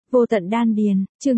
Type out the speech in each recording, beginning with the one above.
Vô tận đan điền, chương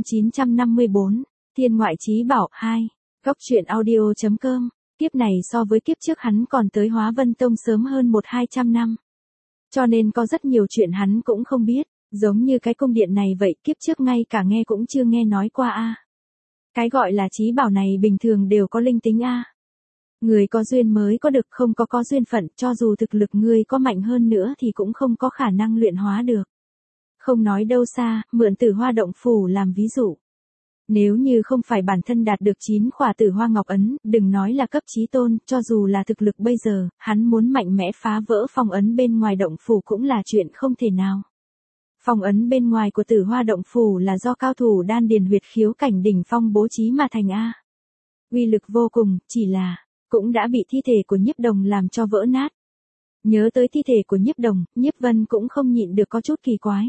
954, Thiên ngoại chí bảo 2, Góc truyện audio.com. Kiếp này so với kiếp trước hắn còn tới Hóa Vân Tông sớm hơn 100-200 năm. Cho nên có rất nhiều chuyện hắn cũng không biết, giống như cái cung điện này vậy, kiếp trước ngay cả nghe cũng chưa nghe nói qua a. Cái gọi là chí bảo này bình thường đều có linh tính a. Người có duyên mới có được, không có duyên phận, cho dù thực lực người có mạnh hơn nữa thì cũng không có khả năng luyện hóa được. Không nói đâu xa, mượn Tử Hoa động phủ làm ví dụ. Nếu như không phải bản thân đạt được 9 khỏa Tử Hoa Ngọc ấn, đừng nói là cấp chí tôn, cho dù là thực lực bây giờ, hắn muốn mạnh mẽ phá vỡ phong ấn bên ngoài động phủ cũng là chuyện không thể nào. Phong ấn bên ngoài của Tử Hoa động phủ là do cao thủ đan điền huyệt khiếu cảnh đỉnh phong bố trí mà thành a. Uy lực vô cùng, chỉ là cũng đã bị thi thể của Nhiếp Đồng làm cho vỡ nát. Nhớ tới thi thể của Nhiếp Đồng, Nhiếp Vân cũng không nhịn được có chút kỳ quái.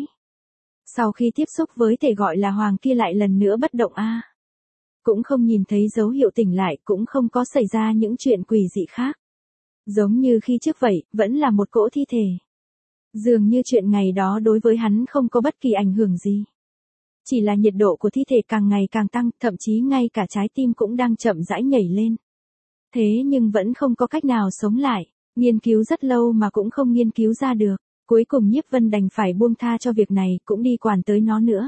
Sau khi tiếp xúc với thể gọi là hoàng kia lại lần nữa bất động a. Cũng không nhìn thấy dấu hiệu tỉnh lại, cũng không có xảy ra những chuyện quỷ dị khác. Giống như khi trước vậy, vẫn là một cỗ thi thể. Dường như chuyện ngày đó đối với hắn không có bất kỳ ảnh hưởng gì. Chỉ là nhiệt độ của thi thể càng ngày càng tăng, thậm chí ngay cả trái tim cũng đang chậm rãi nhảy lên. Thế nhưng vẫn không có cách nào sống lại, nghiên cứu rất lâu mà cũng không nghiên cứu ra được. Cuối cùng Nhiếp Vân đành phải buông tha cho việc này, cũng đi quản tới nó nữa.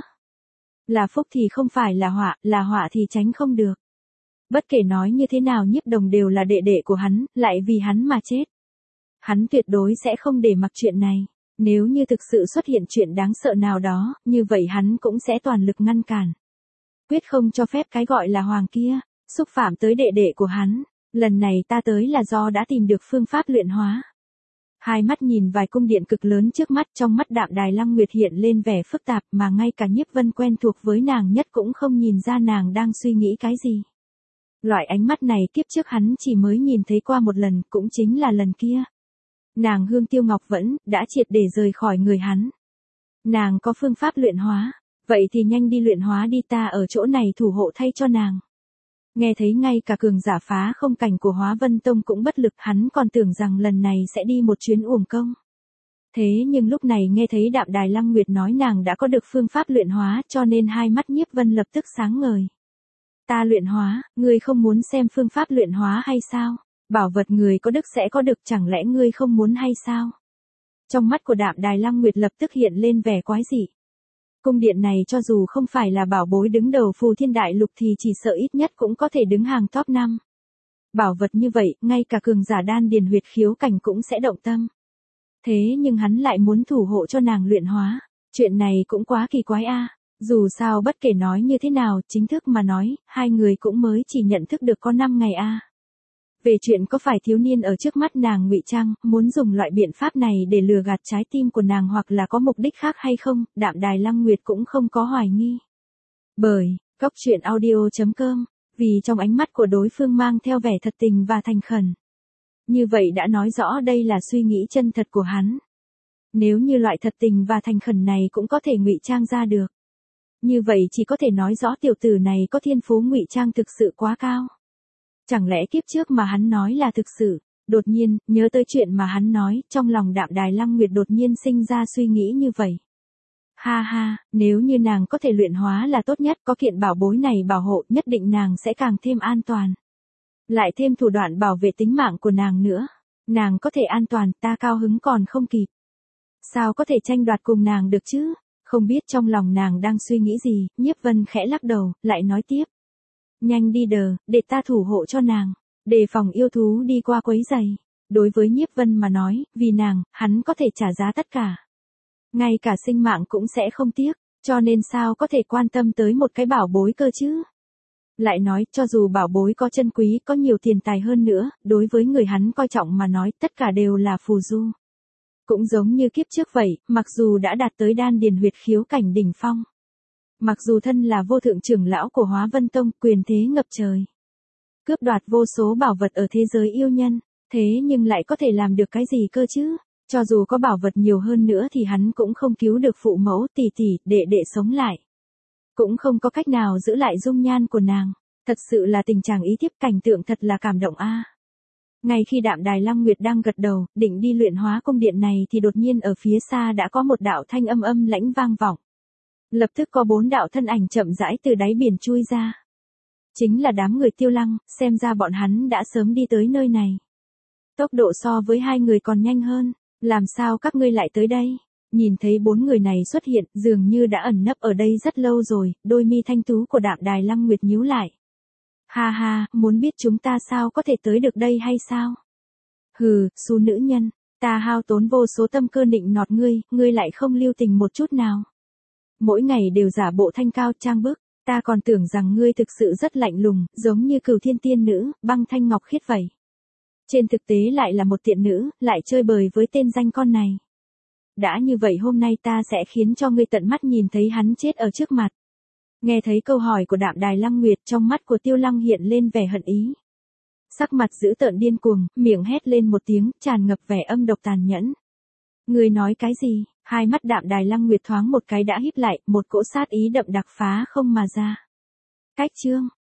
Là phúc thì không phải là họa thì tránh không được. Bất kể nói như thế nào Nhiếp Đồng đều là đệ đệ của hắn, lại vì hắn mà chết. Hắn tuyệt đối sẽ không để mặc chuyện này. Nếu như thực sự xuất hiện chuyện đáng sợ nào đó, như vậy hắn cũng sẽ toàn lực ngăn cản. Quyết không cho phép cái gọi là hoàng kia xúc phạm tới đệ đệ của hắn. Lần này ta tới là do đã tìm được phương pháp luyện hóa. Hai mắt nhìn vài cung điện cực lớn trước mắt, trong mắt Đạm Đài Lăng Nguyệt hiện lên vẻ phức tạp mà ngay cả Nhiếp Vân quen thuộc với nàng nhất cũng không nhìn ra nàng đang suy nghĩ cái gì. Loại ánh mắt này kiếp trước hắn chỉ mới nhìn thấy qua một lần, cũng chính là lần kia. Nàng Hương Tiêu Ngọc vẫn đã triệt để rời khỏi người hắn. Nàng có phương pháp luyện hóa, vậy thì nhanh đi luyện hóa đi, ta ở chỗ này thủ hộ thay cho nàng. Nghe thấy ngay cả cường giả phá không cảnh của Hóa Vân Tông cũng bất lực, hắn còn tưởng rằng lần này sẽ đi một chuyến uổng công. Thế nhưng lúc này nghe thấy Đạm Đài Lăng Nguyệt nói nàng đã có được phương pháp luyện hóa, cho nên hai mắt Nhiếp Vân lập tức sáng ngời. Ta luyện hóa, ngươi không muốn xem phương pháp luyện hóa hay sao? Bảo vật người có đức sẽ có được, chẳng lẽ ngươi không muốn hay sao? Trong mắt của Đạm Đài Lăng Nguyệt lập tức hiện lên vẻ quái dị. Cung điện này cho dù không phải là bảo bối đứng đầu Phù Thiên Đại Lục thì chỉ sợ ít nhất cũng có thể đứng hàng top 5. Bảo vật như vậy, ngay cả cường giả đan điền huyệt khiếu cảnh cũng sẽ động tâm. Thế nhưng hắn lại muốn thủ hộ cho nàng luyện hóa. Chuyện này cũng quá kỳ quái a. Dù sao bất kể nói như thế nào, chính thức mà nói, hai người cũng mới chỉ nhận thức được có 5 ngày a. Về chuyện có phải thiếu niên ở trước mắt nàng ngụy trang, muốn dùng loại biện pháp này để lừa gạt trái tim của nàng hoặc là có mục đích khác hay không, Đạm Đài Lăng Nguyệt cũng không có hoài nghi. Bởi, Góc truyện audio.com, vì trong ánh mắt của đối phương mang theo vẻ thật tình và thành khẩn. Như vậy đã nói rõ đây là suy nghĩ chân thật của hắn. Nếu như loại thật tình và thành khẩn này cũng có thể ngụy trang ra được. Như vậy chỉ có thể nói rõ tiểu tử này có thiên phú ngụy trang thực sự quá cao. Chẳng lẽ kiếp trước mà hắn nói là thực sự? Đột nhiên, nhớ tới chuyện mà hắn nói, trong lòng Đạm Đài Lăng Nguyệt đột nhiên sinh ra suy nghĩ như vậy. Ha ha, nếu như nàng có thể luyện hóa là tốt nhất, có kiện bảo bối này bảo hộ, nhất định nàng sẽ càng thêm an toàn. Lại thêm thủ đoạn bảo vệ tính mạng của nàng nữa. Nàng có thể an toàn, ta cao hứng còn không kịp. Sao có thể tranh đoạt cùng nàng được chứ? Không biết trong lòng nàng đang suy nghĩ gì, Nhiếp Vân khẽ lắc đầu, lại nói tiếp. Nhanh đi để ta thủ hộ cho nàng, đề phòng yêu thú đi qua quấy rầy. Đối với Nhiếp Vân mà nói, vì nàng, hắn có thể trả giá tất cả. Ngay cả sinh mạng cũng sẽ không tiếc, cho nên sao có thể quan tâm tới một cái bảo bối cơ chứ? Lại nói, cho dù bảo bối có chân quý, có nhiều tiền tài hơn nữa, đối với người hắn coi trọng mà nói, tất cả đều là phù du. Cũng giống như kiếp trước vậy, mặc dù đã đạt tới đan điền huyệt khiếu cảnh đỉnh phong. Mặc dù thân là vô thượng trưởng lão của Hóa Vân Tông, quyền thế ngập trời. Cướp đoạt vô số bảo vật ở thế giới yêu nhân, thế nhưng lại có thể làm được cái gì cơ chứ? Cho dù có bảo vật nhiều hơn nữa thì hắn cũng không cứu được phụ mẫu, tỷ tỷ, đệ đệ sống lại. Cũng không có cách nào giữ lại dung nhan của nàng. Thật sự là tình trạng ý tiếp, cảnh tượng thật là cảm động a. Ngay khi Đạm Đài Lăng Nguyệt đang gật đầu, định đi luyện hóa cung điện này thì đột nhiên ở phía xa đã có một đạo thanh âm lãnh vang vọng. Lập tức có 4 đạo thân ảnh chậm rãi từ đáy biển chui ra. Chính là đám người Tiêu Lăng, xem ra bọn hắn đã sớm đi tới nơi này. Tốc độ so với 2 người còn nhanh hơn, làm sao các ngươi lại tới đây? Nhìn thấy 4 người này xuất hiện, dường như đã ẩn nấp ở đây rất lâu rồi, đôi mi thanh tú của Đạm Đài Lăng Nguyệt nhíu lại. Ha ha, muốn biết chúng ta sao có thể tới được đây hay sao? Hừ, xú nữ nhân, ta hao tốn vô số tâm cơ nịnh nọt ngươi lại không lưu tình một chút nào. Mỗi ngày đều giả bộ thanh cao trang bức, ta còn tưởng rằng ngươi thực sự rất lạnh lùng, giống như Cửu Thiên tiên nữ, băng thanh ngọc khiết vậy. Trên thực tế lại là một tiện nữ, lại chơi bời với tên danh con này. Đã như vậy hôm nay ta sẽ khiến cho ngươi tận mắt nhìn thấy hắn chết ở trước mặt. Nghe thấy câu hỏi của Đạm Đài Lăng Nguyệt, trong mắt của Tiêu Lăng hiện lên vẻ hận ý. Sắc mặt dữ tợn điên cuồng, miệng hét lên một tiếng, tràn ngập vẻ âm độc tàn nhẫn. Ngươi nói cái gì? Hai mắt Đạm Đài Lăng Nguyệt thoáng một cái đã híp lại, một cỗ sát ý đậm đặc phá không mà ra. Cách chương